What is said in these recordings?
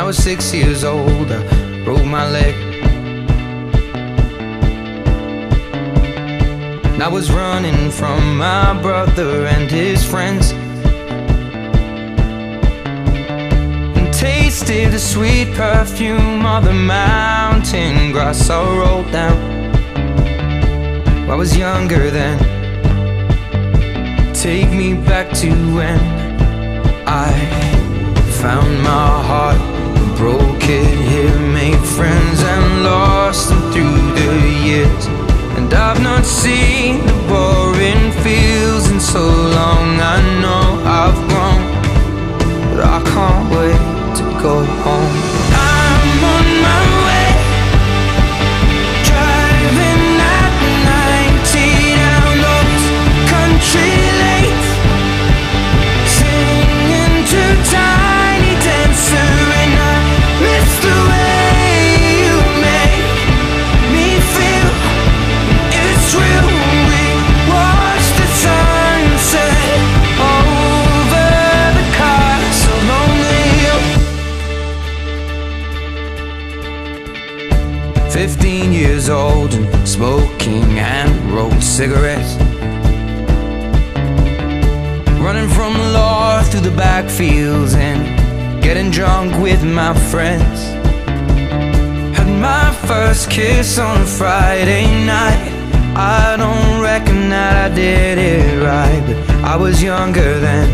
I was 6 years old, I broke my leg. I was running from my brother and his friends, and tasted the sweet perfume of the mountain grass I rolled down. I was younger then. Take me back to when I found my heart, broke it here, made friends and lost them through the years. And I've not seen the boring fields in so long. I know I've grown, but I can't wait to go home. I'm on my way, driving at 90 down those country lanes, singing to Tiny Dancer, and I miss the way you make me feel. It's real. We watch the sunset over the castle on the hill. 15 years old and smoking hand-rolled cigarettes, running from the law through the backfields and getting drunk with my friends. Had my first kiss on a Friday night. I don't reckon that I did it right, but I was younger then.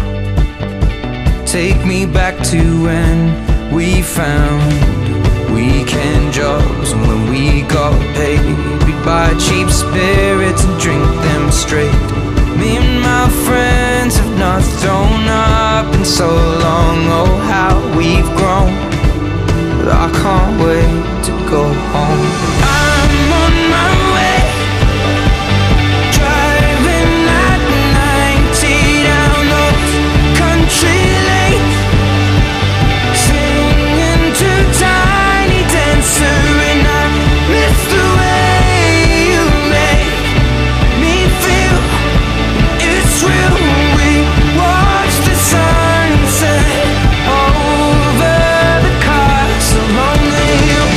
Take me back to when we found weekend jobs, and when we got paid, we'd buy cheap spirits and drink them straight. Me and my friends have not thrown up in so long. Oh, how we've grown, but I can't wait to go home. I'm on my way, driving at 90 down those country lanes, singing to Tiny Dancer, and I miss the way you make me feel. It's real. We watch the sunset over the castle on the hill.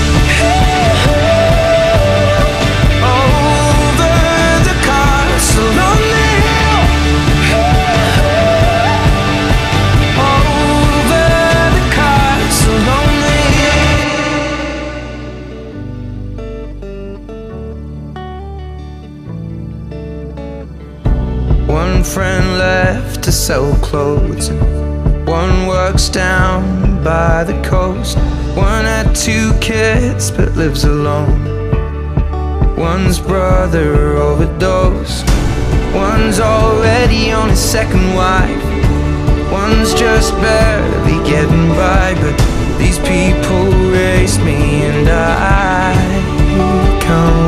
Over the castle on the hill. Over the castle on the hill. One friend left to sell clothes, and one works down by the coast. One had 2 kids but lives alone. One's brother overdosed. One's already on his second wife. One's just barely getting by. But these people raised me, and I can't